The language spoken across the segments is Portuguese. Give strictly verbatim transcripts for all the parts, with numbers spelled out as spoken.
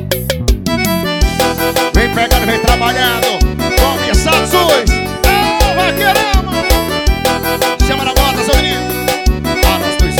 Vem pegando, vem trabalhando. Começa a suas. Ô, vaqueirão, mano. Chama na bota, seu menino. Ah, nós dois.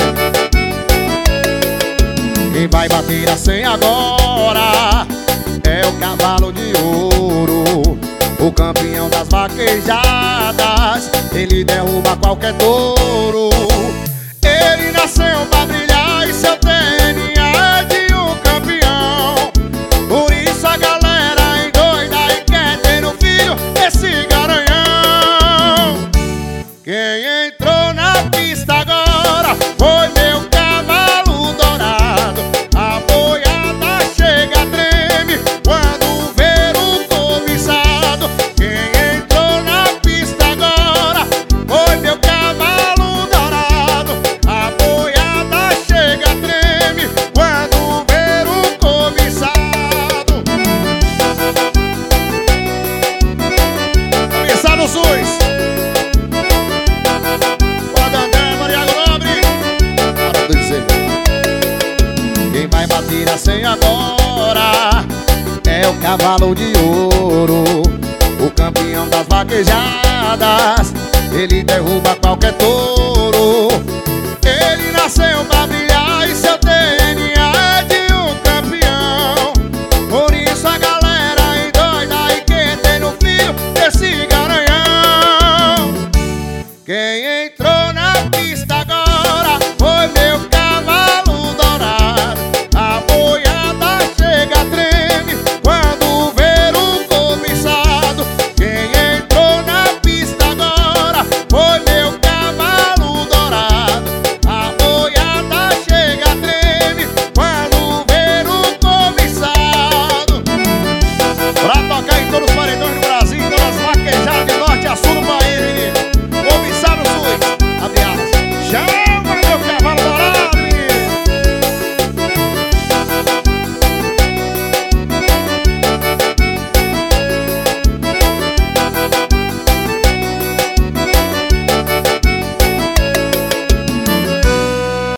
Quem vai bater a senha agora é o cavalo de ouro, o campeão das vaquejadas. Ele derruba qualquer touro. Ele nasceu pra brilhar e seu D N A é de um campeão. Por isso a galera endoida e quer ter um filho esse garanhão. Quem entrou na pista agora foi meu cavalo dourado. A boiada chega, treme quando ver o cobiçado. Quem entrou na pista agora foi meu cavalo dourado. A boiada chega, treme quando ver o cobiçado. Cobiçado SUS. Quem vai bater a senha agora é o cavalo de ouro, o campeão das vaquejadas. Ele derruba qualquer touro. Ele nasceu pra brilhar e seu D N A